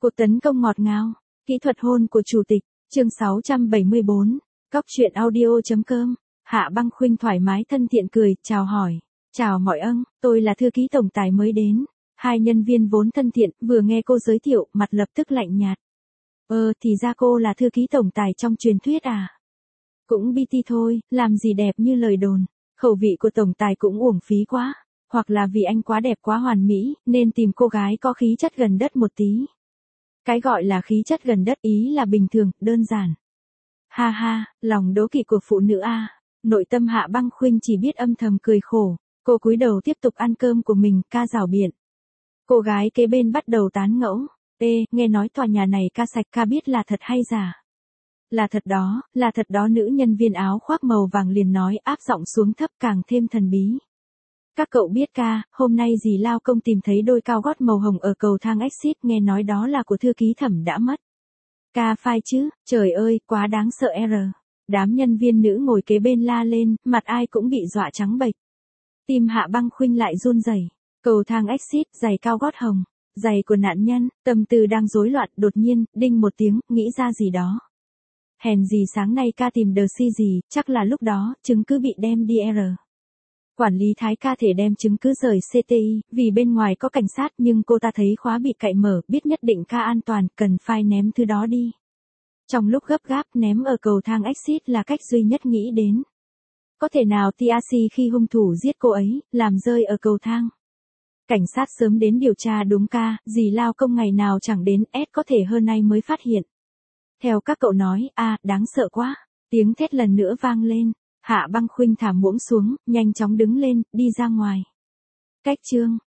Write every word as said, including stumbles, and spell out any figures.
Cuộc tấn công ngọt ngào, kỹ thuật hôn của chủ tịch, chương sáu trăm bảy mươi bốn, Cóc truyện audio.com, Hạ Băng Khuynh thoải mái thân thiện cười, chào hỏi. Chào mọi ân, tôi là thư ký tổng tài mới đến. Hai nhân viên vốn thân thiện, vừa nghe cô giới thiệu, mặt lập tức lạnh nhạt. Ờ, thì ra cô là thư ký tổng tài trong truyền thuyết à? Cũng bi ti thôi, làm gì đẹp như lời đồn. Khẩu vị của tổng tài cũng uổng phí quá. Hoặc là vì anh quá đẹp quá hoàn mỹ, nên tìm cô gái có khí chất gần đất một tí. Cái gọi là khí chất gần đất ý là bình thường, đơn giản. Ha ha, lòng đố kỵ của phụ nữ a. Nội tâm Hạ Băng Khuynh chỉ biết âm thầm cười khổ. Cô cúi đầu tiếp tục ăn cơm của mình, ca rảo biện. Cô gái kế bên bắt đầu tán ngẫu. Ê, nghe nói tòa nhà này ca sạch, ca biết là thật hay giả? Là thật đó, là thật đó, nữ nhân viên áo khoác màu vàng liền nói, áp giọng xuống thấp càng thêm thần bí. Các cậu biết ca, hôm nay dì lao công tìm thấy đôi cao gót màu hồng ở cầu thang exit, nghe nói đó là của thư ký Thẩm đã mất. Ca phai chứ, trời ơi, quá đáng sợ r. Đám nhân viên nữ ngồi kế bên la lên, mặt ai cũng bị dọa trắng bệch. Tim Hạ Băng Khuynh lại run rẩy. Cầu thang exit, giày cao gót hồng, giày của nạn nhân, tâm tư đang rối loạn, đột nhiên, đinh một tiếng, nghĩ ra gì đó. Hèn gì sáng nay ca tìm đờ si gì, chắc là lúc đó, chứng cứ bị đem đi r. Quản lý Thái ca thể đem chứng cứ rời xê tê i, vì bên ngoài có cảnh sát nhưng cô ta thấy khóa bị cậy mở, biết nhất định ca an toàn, cần phai ném thứ đó đi. Trong lúc gấp gáp ném ở cầu thang exit là cách duy nhất nghĩ đến. Có thể nào tê rờ xê khi hung thủ giết cô ấy, làm rơi ở cầu thang. Cảnh sát sớm đến điều tra đúng ca, dì lao công ngày nào chẳng đến, S có thể hơn nay mới phát hiện. Theo các cậu nói, a đáng sợ quá, tiếng thét lần nữa vang lên. Hạ Băng Khuynh thả muỗng xuống, nhanh chóng đứng lên, đi ra ngoài. Cách chương